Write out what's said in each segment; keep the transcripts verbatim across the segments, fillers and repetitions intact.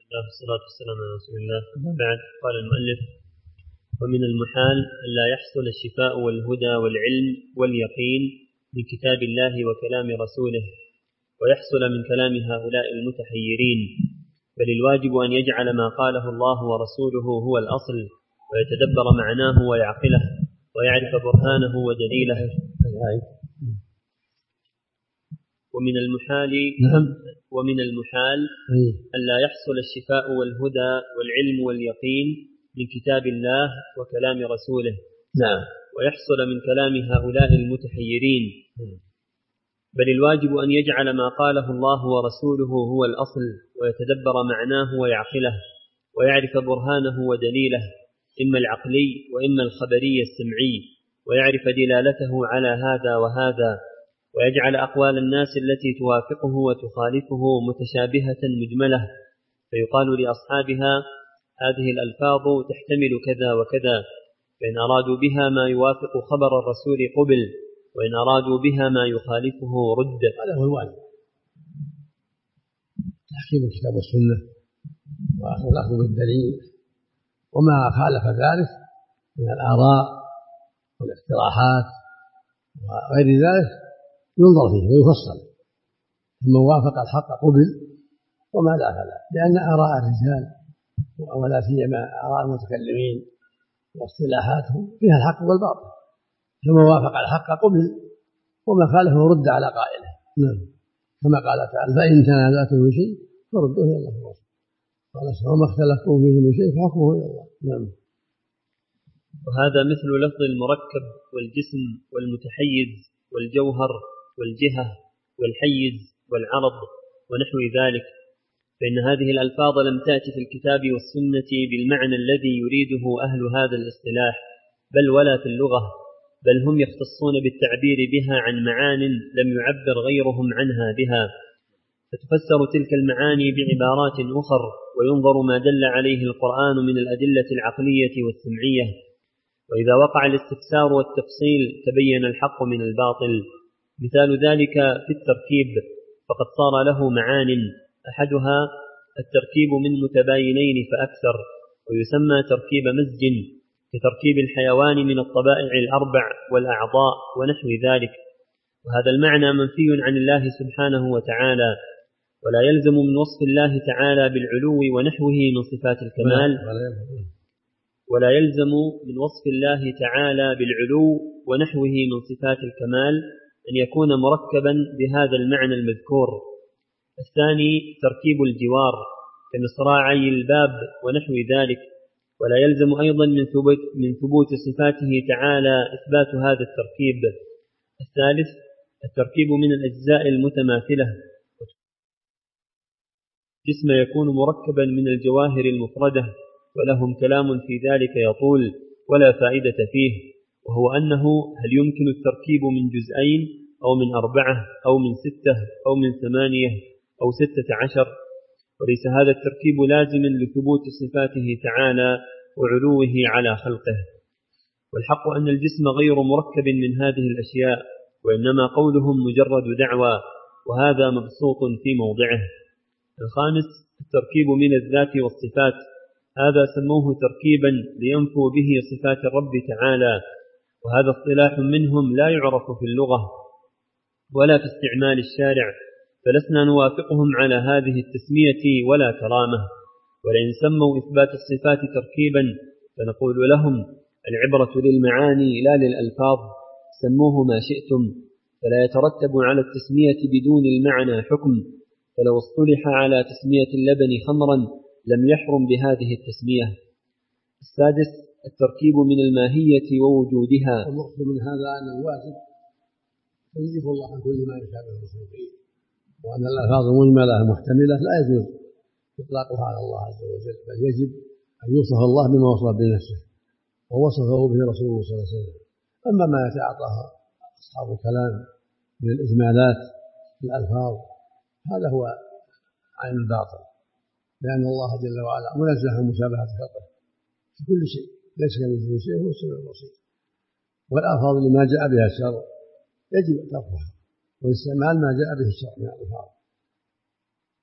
الله والصلاة والسلام على رسول الله. بعد قال المؤلف: ومن المحال أن لا يحصل الشفاء والهدى والعلم واليقين من كتاب الله وكلام رسوله، ويحصل من كلام هؤلاء المتحيرين، بل الواجب أن يجعل ما قاله الله ورسوله هو الأصل، ويتدبر معناه ويعقله، ويعرف برهانه ودليله. ومن المحال ومن المحال أن لا يحصل الشفاء والهدى والعلم واليقين من كتاب الله وكلام رسوله، نعم، ويحصل من كلام هؤلاء المتحيرين، بل الواجب أن يجعل ما قاله الله ورسوله هو الأصل، ويتدبر معناه ويعقله، ويعرف برهانه ودليله، إما العقلي وإما الخبري السمعي، ويعرف دلالته على هذا وهذا، ويجعل أقوال الناس التي توافقه وتخالفه متشابهة مجملة، فيقال لأصحابها: هذه الألفاظ تحتمل كذا وكذا، فإن أرادوا بها ما يوافق خبر الرسول قبل، وإن أرادوا بها ما يخالفه رد. هذا هو الواجب، تحكيم الكتاب والسنة والأخذ بالدليل، وما خالف ذلك من الآراء والاقتراحات وغير ذلك ينظر فيه ويفصل، ثم وافق الحق قبل وما لا فلا، لأن آراء الرجال ولا سيما آراء المتكلمين واصطلاحاتهم فيها الحق والباطل، ثم وافق الحق قبل وما خالفه رد على قائله. نعم، كما قال تعالى: فإن تنازعتم في شيء فردوه إلى الله ورسوله، قال: وما اختلفتم فيه من شيء فحكمه إلى الله. نعم. وهذا مثل لفظ المركب والجسم والمتحيز والجوهر والجهة والحيز والعرض ونحو ذلك، فإن هذه الألفاظ لم تأتي في الكتاب والسنة بالمعنى الذي يريده أهل هذا الاصطلاح، بل ولا في اللغة، بل هم يختصون بالتعبير بها عن معان لم يعبر غيرهم عنها بها، فتفسر تلك المعاني بعبارات أخر، وينظر ما دل عليه القرآن من الأدلة العقلية والسمعية، وإذا وقع الاستفسار والتفصيل تبين الحق من الباطل. مثال ذلك في التركيب، فقد صار له معان، أحدها التركيب من متباينين فأكثر، ويسمى تركيب مزج، كتركيب الحيوان من الطبائع الأربع والأعضاء ونحو ذلك، وهذا المعنى منفي عن الله سبحانه وتعالى، ولا يلزم من وصف الله تعالى بالعلو ونحوه من صفات الكمال ولا يلزم من وصف الله تعالى بالعلو ونحوه من صفات الكمال أن يكون مركبا بهذا المعنى المذكور. الثاني تركيب الجوار كمصراعي الباب ونحو ذلك، ولا يلزم أيضا من ثبوت, من ثبوت صفاته تعالى إثبات هذا التركيب. الثالث التركيب من الأجزاء المتماثلة، جسم يكون مركبا من الجواهر المفردة، ولهم كلام في ذلك يطول ولا فائدة فيه، وهو أنه هل يمكن التركيب من جزئين أو من أربعة أو من ستة أو من ثمانية أو ستة عشر، وليس هذا التركيب لازما لثبوت صفاته تعالى وعلوه على خلقه. والحق أن الجسم غير مركب من هذه الأشياء، وإنما قولهم مجرد دعوى، وهذا مبسوط في موضعه. الخامس التركيب من الذات والصفات، هذا سموه تركيبا لينفوا به صفات الرب تعالى، وهذا اصطلاح منهم لا يعرف في اللغة ولا في استعمال الشارع، فلسنا نوافقهم على هذه التسمية ولا كرامة. ولئن سموا إثبات الصفات تركيبا فنقول لهم: العبرة للمعاني لا للألفاظ، سموه ما شئتم، فلا يترتب على التسمية بدون المعنى حكم، فلو اصطلح على تسمية اللبن خمرا لم يحرم بهذه التسمية. السادس التركيب من الماهية ووجودها، المقصود من هذا أن الواجب يجيب الله عن كل ما يشابه المخلوقين، وأن الألفاظ المجملة محتملة لا يجوز إطلاقها على الله عز وجل، بل يجب أن يوصف الله بما وصف بنفسه ووصفه به رسوله صلى الله عليه وسلم. أما ما يتعاطاه أصحاب الكلام من الإجمالات في الألفاظ هذا هو عين الباطل، لأن الله جل وعلا منزه عن مشابهة خلقه في كل شيء، ليس كمثله شيء، هو السميع البصير. والألفاظ لما جاء بها الشرع يجب تركها واستعمال ما جاء به الشرع من الألفاظ.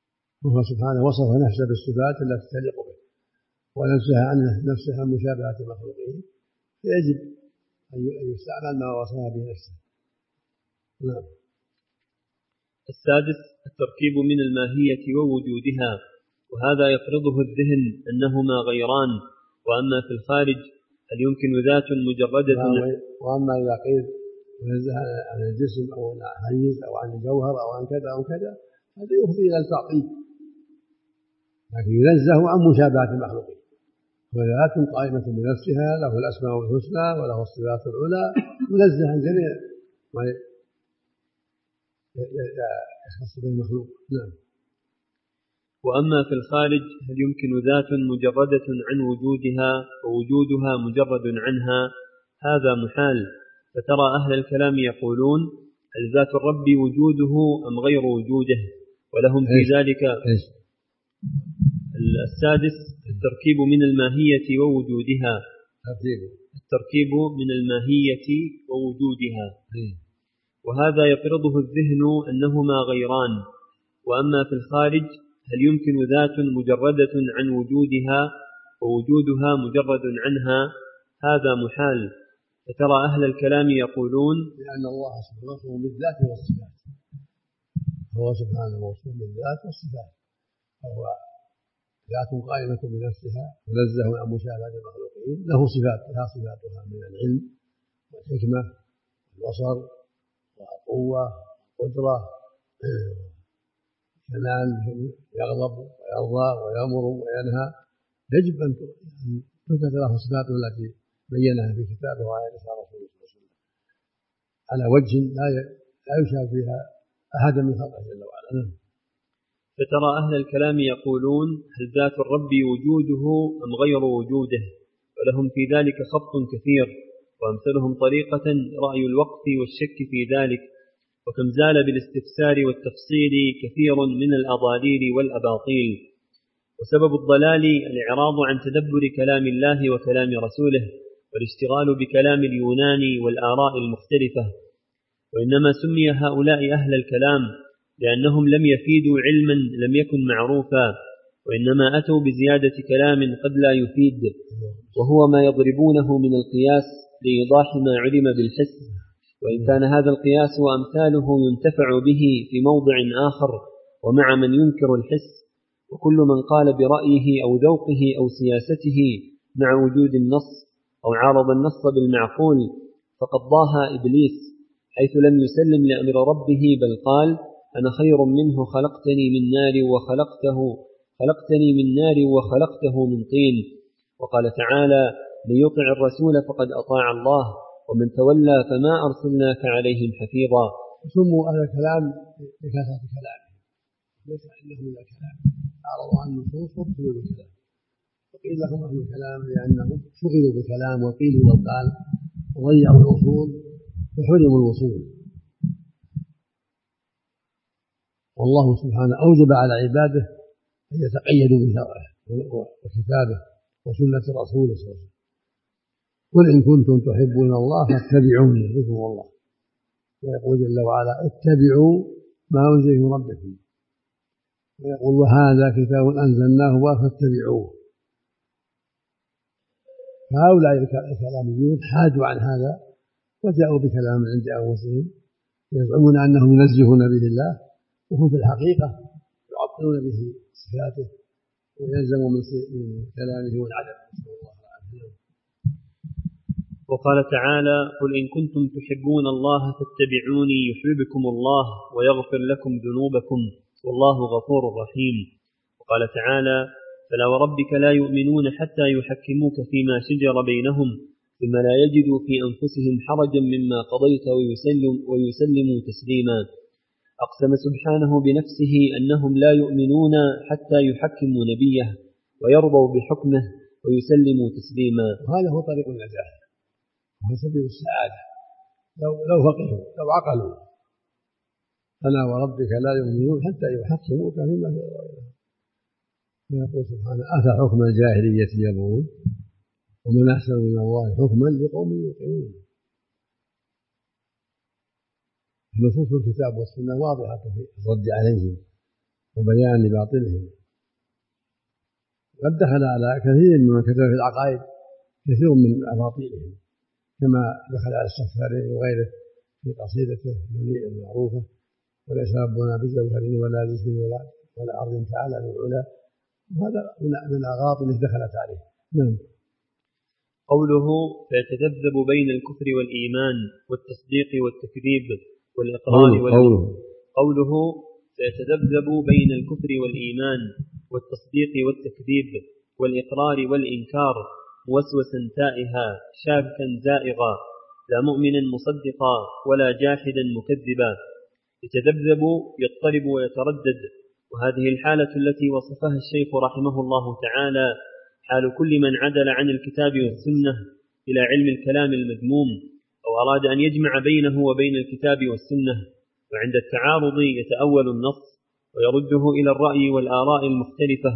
وهو سبحانه وصف نفسه بالصفات التي تليق به ونزه عنه نفسه عن مشابهة المخلوقين، فيجب أن يستعمل ما وصف به نفسه. نعم. السادس التركيب من الماهية ووجودها، وهذا يفرضه الذهن أنهما غيران، وأما في الخارج هل يمكن ذات مجردة؟ وأما إذا قيل ينزه عن الجسم أو عن الحيز أو عن الجوهر أو عن كذا أو كذا، هذا يفضي إلى التعطيل، لكن ينزه عن مشابهة المخلوقين، وذات قائمة بنفسها له الأسماء الحسنى وله الصفات العلى، منزه عن جميع ما يخص بالمخلوق. نعم. وأما في الخارج هل يمكن ذات مجردة عن وجودها ووجودها مجرد عنها؟ هذا محال. فترى أهل الكلام يقولون هل ذات الرب وجوده أم غير وجوده، ولهم في ذلك. السادس التركيب من الماهية ووجودها، التركيب من الماهية ووجودها، وهذا يفرضه الذهن أنهما غيران. وأما في الخارج هل يمكن ذات مجردة عن وجودها ووجودها مجرد عنها؟ هذا محال. فترى أهل الكلام يقولون لأن الله سبحانه بالذات والصفات، هو سبحانه موصوف بالذات والصفات، فهو ذات قائمة بنفسها منزه عن مشابهة المخلوقين، له صفات لها صفاتها من العلم والحكمة والبصر والقوة والقدرة، كمال يغضب ويرضى ويأمر وينهى. يجب أن تثبت له صفاته التي بينها في كتابه وعلى لسان رسوله صلى الله عليه وسلم على وجه لا لا يشابه فيها أحدا من خلقه جل وعلا. فترى أهل الكلام يقولون هل ذات الرب وجوده أم غير وجوده، ولهم في ذلك خبط كثير، وأمثلهم طريقة رأي الوقت والشك في ذلك، وكم زال بالاستفسار والتفصيل كثير من الأضاليل والأباطيل. وسبب الضلال الإعراض عن تدبر كلام الله وكلام رسوله، والاشتغال بكلام اليونان والآراء المختلفة. وإنما سمي هؤلاء أهل الكلام لأنهم لم يفيدوا علما لم يكن معروفا، وإنما أتوا بزيادة كلام قد لا يفيد، وهو ما يضربونه من القياس لإيضاح ما علم بالحس، وإن كان هذا القياس وأمثاله ينتفع به في موضع آخر ومع من ينكر الحس. وكل من قال برأيه أو ذوقه أو سياسته مع وجود النص أو عارض النص بالمعقول فقد ضاها إبليس، حيث لم يسلم لأمر ربه، بل قال أنا خير منه خلقتني من نار وخلقته خلقتني من نار وخلقته من طين. وقال تعالى من يطع الرسول فقد أطاع الله ومن تولى فما أرسلناك عليهم حفيظا. سموا أهل الكلام بكثرة كلامه، ليس عندهم إلا كلام، أعرضوا عن النصوص وابتلوا بالكلام، وقيل لهم أهل الكلام لأنهم شغلوا بالكلام وقيلوا وقال وضيعوا الأصول فحرموا الوصول. والله سبحانه أوجب على عباده أن يتقيدوا بشرعه وكتابه وسنة رسوله صلى الله عليه وسلم. قل إن كنتم تحبون الله فاتبعوني يحببكم الله، ويقول جل وعلا اتبعوا ما أنزل من ربكم، ويقول وهذا كتاب أنزلناه فاتبعوه. فهؤلاء الكلاميون حادوا عن هذا وجاءوا بكلام من عند أنفسهم يزعمون أنهم ينزهون به الله، وهم في الحقيقة يعطلون به صفاته ويلزموا من كلامه والعدم. وقال تعالى قل إن كنتم تحبون الله فاتبعوني يحببكم الله ويغفر لكم ذنوبكم والله غفور رحيم. وقال تعالى فلا وربك لا يؤمنون حتى يحكموك فيما شجر بينهم ثم لا يجدوا في أنفسهم حرجا مما قضيت ويسلم ويسلموا تسليما. أقسم سبحانه بنفسه أنهم لا يؤمنون حتى يحكموا نبيه ويرضوا بحكمه ويسلموا تسليما. هذا هو طريق النجاح وهو سبيل السعادة. لو لو فقهوا لو عقلوا فلا وربك لا يؤمنون حتى يحكموك فيما شجر بينهم. ويقول سبحانه أفحكم الجاهلية يبغون ومن أحسن من الله حكما لقوم يوقنون. نصوص الكتاب والسنة واضحة في الرد عليهم وبيان لباطلهم. قد دخل على كثير ممن كتب في العقائد كثير من أباطيلهم، كما دخل على السفاري وغيره في قصيدته المعروفة: وليس ربنا بجوهر ولا جسم ولا ولا أرض تعالى العلا. هذا من الأغاط التي دخلت عليه. نعم. قوله: فيتذبذب بين الكفر والإيمان والتصديق والتكذيب والإقرار والإنكار. قوله: فيتذبذب بين الكفر والإيمان والتصديق والتكذيب والإقرار والإنكار موسوسا تائها شاكا زائغا لا مؤمنا مصدقا ولا جاحدا مكذبا. يتذبذب يضطرب ويتردد، وهذه الحالة التي وصفها الشيخ رحمه الله تعالى حال كل من عدل عن الكتاب والسنة إلى علم الكلام المذموم، أو أراد أن يجمع بينه وبين الكتاب والسنة، وعند التعارض يتأول النص ويرده إلى الرأي والآراء المختلفة،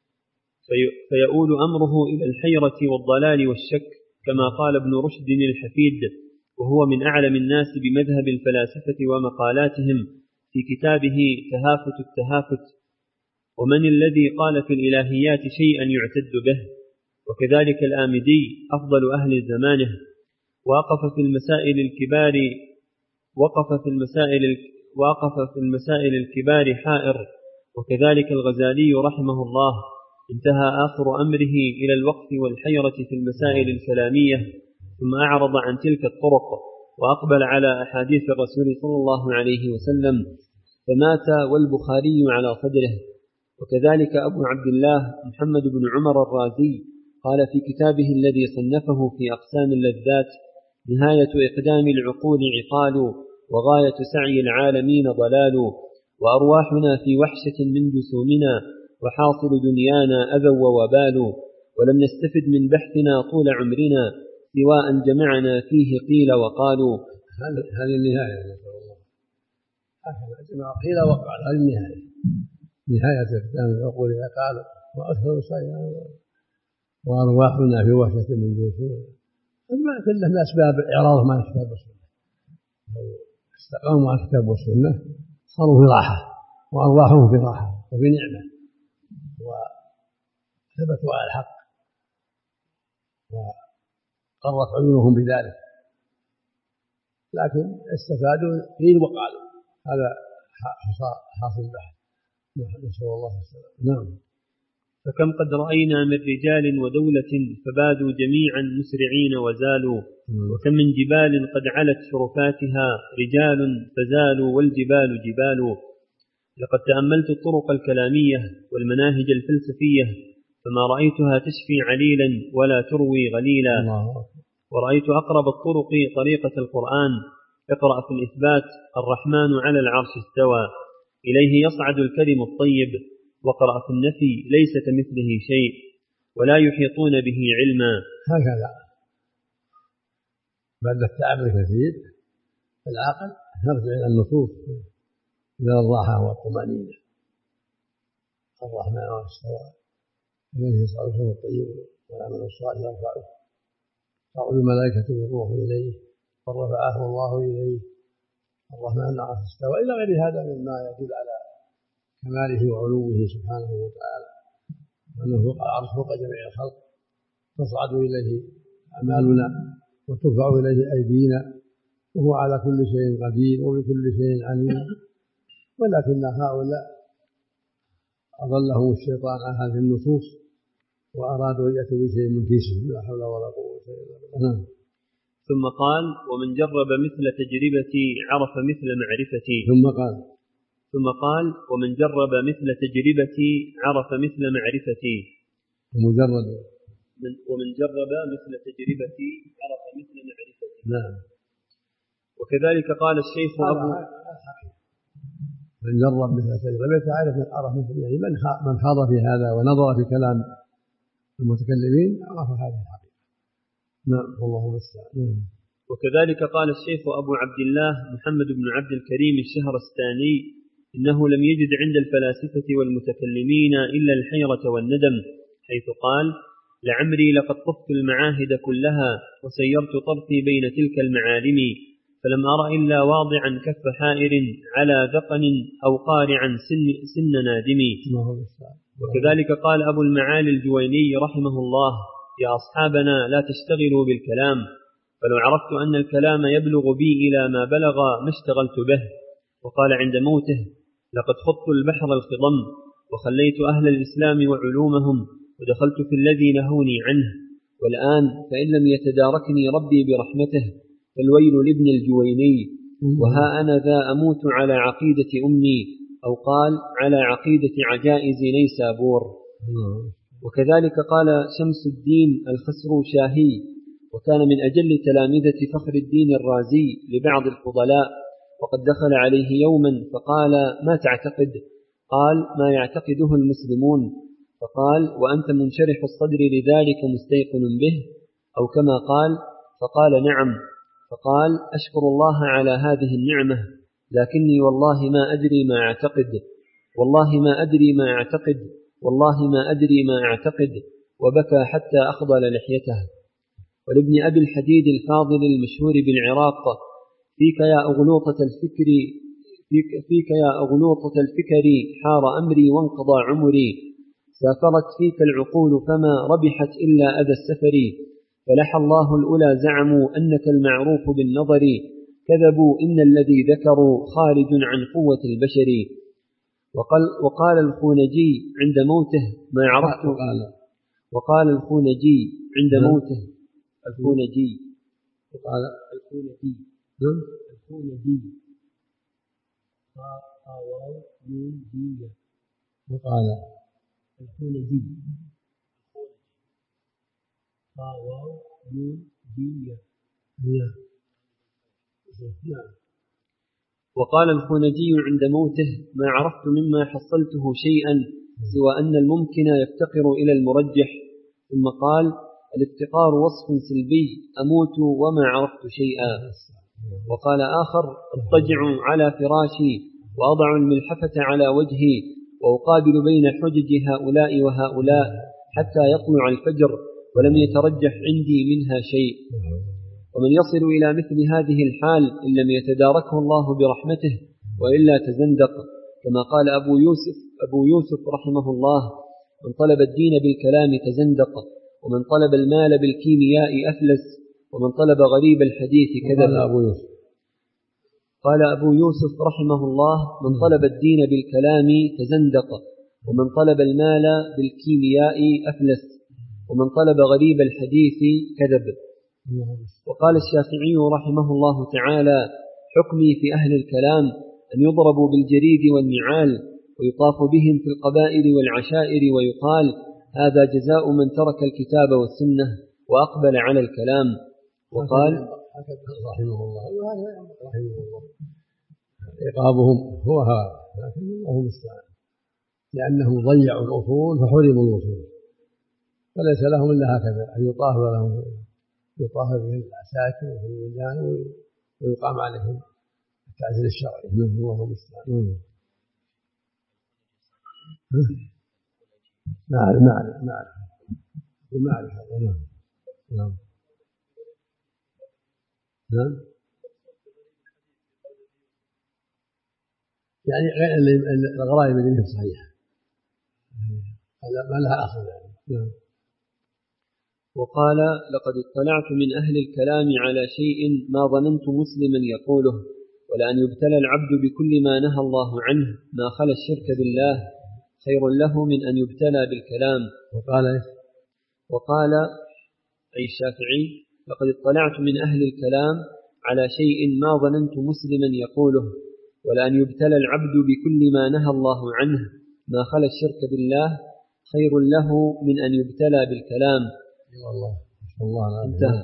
فيؤول أمره إلى الحيرة والضلال والشك، كما قال ابن رشد الحفيد وهو من أعلم الناس بمذهب الفلاسفة ومقالاتهم في كتابه تهافت التهافت: ومن الذي قال في الإلهيات شيئا يعتد به؟ وكذلك الآمدي أفضل أهل زمانه وقف في المسائل الكبار وقف في المسائل وقف في المسائل الكبار حائر. وكذلك الغزالي رحمه الله انتهى آخر أمره إلى الوقف والحيرة في المسائل الكلامية، ثم أعرض عن تلك الطرق وأقبل على أحاديث الرسول صلى الله عليه وسلم، فمات والبخاري على صدره. وكذلك أبو عبد الله محمد بن عمر الرازي قال في كتابه الذي صنفه في أقسام اللذات: نهاية إقدام العقول عقال، وغاية سعي العالمين ضلال، وأرواحنا في وحشة من جسومنا، وحاصل دنيانا أذى ووبال، ولم نستفد من بحثنا طول عمرنا سواء جمعنا فيه قيل وقالوا. هذه النهاية نسأل الله. هكذا جمع قيل وقال. هذه النهاية، نهاية إقدام العقول عقال، وأكثر سعينا وأرواحنا في وحشة من جسومنا. ما كله من أسباب إعراض ما الكتاب والسنة. لو استقاموا على الكتاب والسنة صاروا في راحة، وأرواحهم في راحة وفي نعمة، وثبتوا على الحق وقرت عيونهم بذلك. لكن استفادوا قيل وقالوا، هذا حاصل البحث. نسأل الله السلامة. نعم. فكم قد رأينا من رجال ودولة فبادوا جميعا مسرعين وزالوا، وكم من جبال قد علت شرفاتها رجال فزالوا والجبال جبال. لقد تأملت الطرق الكلامية والمناهج الفلسفية فما رأيتها تشفي عليلا ولا تروي غليلا، ورأيت أقرب الطرق طريقة القرآن: اقرأ في الإثبات الرحمن على العرش استوى، إليه يصعد الكلم الطيب، واقرأ في النفي ليس كمثله شيء، ولا يحيطون به علما. هكذا بعد التعب الكثير العقل نرجع إلى النصوص، إلى الراحة والطمأنينة. الرحمن على استوى، إليه يصعد الكلم الطيب والعمل الصالح يرفعه، تعرج الملائكة والروح إليه ورفعه الله إليه. الرحمن على استوى إلى غير هذا مما يدل على كماله وعلوه سبحانه وتعالى، وأنه فوق العرش فوق جميع الخلق، تصعد إليه أعمالنا وترفع إليه أيدينا، وهو على كل شيء قدير وبكل شيء عليم. ولكن هؤلاء أضلهم الشيطان عن هذه النصوص وأرادوا أن يأتوا بشيء من كيسه، لا حول ولا قوة إلا بالله. ثم قال: ومن جرب مثل تجربتي عرف مثل معرفتي. ثم قال ثم قال ومن جرب مثل تجربتي عرف مثل معرفتي. مجرد من ومن جرب مثل تجربتي عرف مثل معرفتي. نعم. وكذلك قال الشيخ أبو من جرب مثل تجربتي عرف مثل يعني من خاض في هذا ونظر في كلام المتكلمين عرف هذه الحقيقة. نعم والله المستعان. وكذلك قال الشيخ أبو عبد الله محمد بن عبد الكريم الشهرستاني: إنه لم يجد عند الفلاسفة والمتكلمين إلا الحيرة والندم، حيث قال: لعمري لقد طفت المعاهد كلها وسيرت طرفي بين تلك المعالم، فلم أر إلا واضعا كف حائر على ذقن أو قارعا سن, سن نادم. وكذلك قال أبو المعالي الجويني رحمه الله: يا أصحابنا لا تشتغلوا بالكلام، فلو عرفت أن الكلام يبلغ بي إلى ما بلغ ما اشتغلت به. وقال عند موته: لقد خضت البحر الخضم وخليت أهل الإسلام وعلومهم ودخلت في الذي نهوني عنه، والآن فإن لم يتداركني ربي برحمته فالويل لابن الجويني، وها أنا ذا أموت على عقيدة أمي، أو قال على عقيدة عجائز نيسابور. وكذلك قال شمس الدين الخسروشاهي، وكان من أجل تلامذة فخر الدين الرازي لبعض الفضلاء، وقد دخل عليه يوما فقال: ما تعتقد؟ قال: ما يعتقده المسلمون. فقال: وأنت منشرح الصدر لذلك مستيقن به؟ أو كما قال. فقال: نعم. فقال: أشكر الله على هذه النعمة، لكني والله ما أدري ما أعتقد، والله ما أدري ما أعتقد، والله ما أدري ما أعتقد، وبكى حتى أخضل لحيته. ولابن أبي الحديد الفاضل المشهور بالعراق: فيك يا أغلوطة الفكر فيك, فيك يا أغلوطة الفكر حار أمري وانقضى عمري، سافرت فيك العقول فما ربحت إلا أذى السفر، فلح الله الأولى زعموا أنك المعروف بالنظر، كذبوا إن الذي ذكروا خارج عن قوة البشر. وقال, وقال الخونجي عند موته: ما عرفت. وقال الخونجي عند موته الخونجي وقال الخونجي الخونجي وقال الخونجي وقال الخونجي عند موته: ما عرفت مما حصلته شيئا سوى أن الممكن يفتقر إلى المرجح. ثم قال: الافتقار وصف سلبي، أموت وما عرفت شيئا. وقال آخر: اضطجع على فراشي وأضع الملحفة على وجهي وأقابل بين حجج هؤلاء وهؤلاء حتى يطلع الفجر ولم يترجح عندي منها شيء. ومن يصل إلى مثل هذه الحال إن لم يتداركه الله برحمته وإلا تزندق، كما قال أبو يوسف, أبو يوسف رحمه الله: من طلب الدين بالكلام تزندق، ومن طلب المال بالكيمياء أفلس، ومن طلب غريب الحديث كذب. قال أبو يوسف رحمه الله: من طلب الدين بالكلام تزندق، ومن طلب المال بالكيمياء أفلس، ومن طلب غريب الحديث كذب. وقال الشافعي رحمه الله تعالى: حكمي في أهل الكلام أن يضربوا بالجريد والنعال ويطاف بهم في القبائل والعشائر ويقال: هذا جزاء من ترك الكتاب والسنة وأقبل على الكلام. وقال رحمه الله رحمه الله عقابهم هو هذا، لكن الله المستعان، لأنهم ضيعوا الأصول فحرموا الوصول، فليس لهم إلا هكذا أن يطاف لهم يطاف بهم العساكر وفي الولدان ويقام عليهم التعزير الشرعي. الله المستعان. نعرف نعرف نعرف ونعرف هذا. نعم نعم نعم يعني الغرائب اللي هي صحيحة هذا ما لها أصل يعني. نعم. وقال: لقد اطلعت من أهل الكلام على شيء ما ظننت مسلما يقوله، ولأن يبتلى العبد بكل ما نهى الله عنه ما خلا الشرك بالله خير له من أن يبتلى بالكلام. وقال وقال أي الشافعي: لقد اطلعت من أهل الكلام على شيء ما ظننت مسلما يقوله، ولأن يبتلى العبد بكل ما نهى الله عنه ما خلا الشرك بالله خير له من أن يبتلى بالكلام. والله الله انتهى.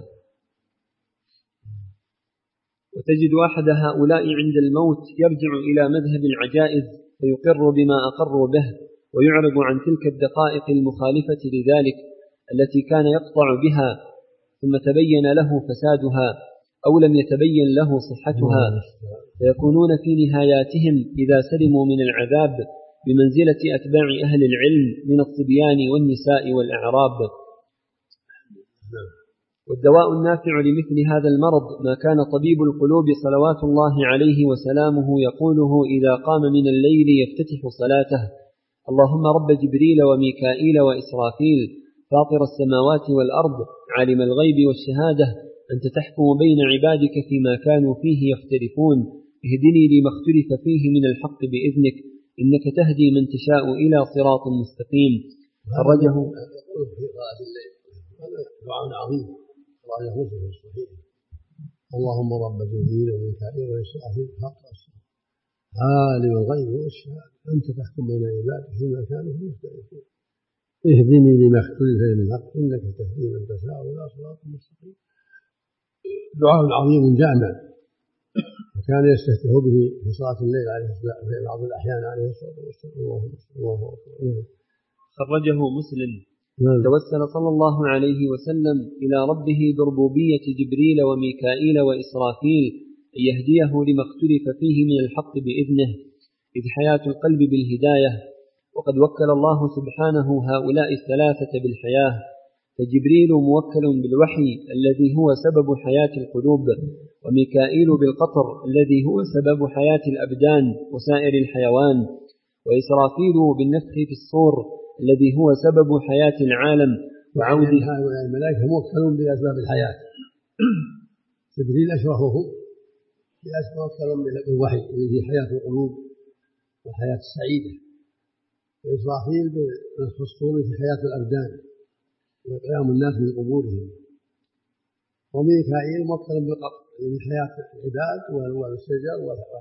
وتجد أحد هؤلاء عند الموت يرجع إلى مذهب العجائز فيقر بما أقروا به ويعرض عن تلك الدقائق المخالفة لذلك التي كان يقطع بها، ثم تبين له فسادها أو لم يتبين له صحتها، فيكونون في نهاياتهم إذا سلموا من العذاب بمنزلة أتباع أهل العلم من الصبيان والنساء والأعراب. والدواء النافع لمثل هذا المرض ما كان طبيب القلوب صلوات الله عليه وسلامه يقوله إذا قام من الليل يفتتح صلاته: اللهم رب جبريل وميكائيل وإسرافيل فاطر السماوات والأرض عالم الغيب والشهادة أنت تحكم بين عبادك فيما كانوا فيه يختلفون اهدني لما اختلف فيه من الحق بإذنك إنك تهدي من تشاء إلى صراط مستقيم. خرجه في صلاة الليل هذا دعاء عظيم خرجه مسلم في الصحيح: اللهم رب جبريل وميكائيل وإسرافيل فاطر السماوات عالم الغيب والشهادة أنت تحكم بين عبادك فيما كانوا فيه يختلفون اهدني لما اختلف فيه من الحق إنك تهدي من تشاء إلى صراط مستقيم. دعاء عظيم جامع وكان يستفتح به في صلاة الليل عليه الصلاة في بعض الأحيان عليه الصلاة والسلام. الله أكبر. خرجه مسلم. توسل صلى الله عليه وسلم إلى ربه بربوبية جبريل وميكائيل وإسرافيل أن يهديه لما اختلف فيه من الحق بإذنه إذ حياة القلب بالهداية، وقد وكل الله سبحانه هؤلاء الثلاثة بالحياة، فجبريل موكل بالوحي الذي هو سبب حياة القلوب، وميكائيل بالقطر الذي هو سبب حياة الأبدان وسائر الحيوان، وإسرافيل بالنفخ في الصور الذي هو سبب حياة العالم وعوده. هؤلاء الملائكة موكلون بأسباب الحياة. جبريل أشرفهم موكل بالوحي الذي حياة القلوب والحياة السعيدة، وإسرافيل بالنفخ في الصور في حياة الأبدان وقيام الناس من قبورهم، وميكائيل موكل بالقطر الذي حياة العباد والشجر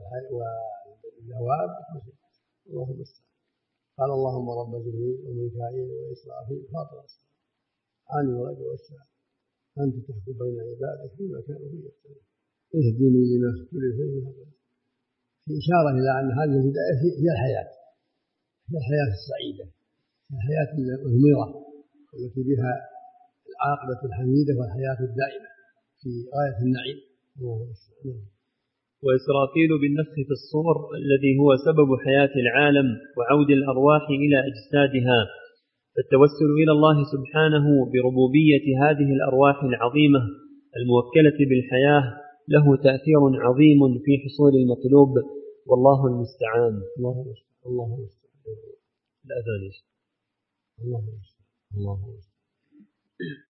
والدواب. اللهم استعان. قال اللهم رب جبريل وميكائيل وإسرافيل فاطر السماوات عالم الغيب والشهادة أنت تحكم بين عبادك فيما كانوا فيه يختلفون اهدني لما اختلف فيه من الحق. في إشارة إلى أن هذه الهداية هي الحياة، هي الحياة السعيدة، هي الحياة المثمرة التي بها العاقبة الحميدة والحياة الدائمة في غاية النعيم. وإسرافيل بالنفخ في الصور الذي هو سبب حياة العالم وعود الأرواح إلى أجسادها. فالتوسل إلى الله سبحانه بربوبية هذه الأرواح العظيمة الموكلة بالحياة له تأثير عظيم في حصول المطلوب، والله المستعان. الله المستعان. الله المستعان. الأذان. الله المستعان. الله المستعان.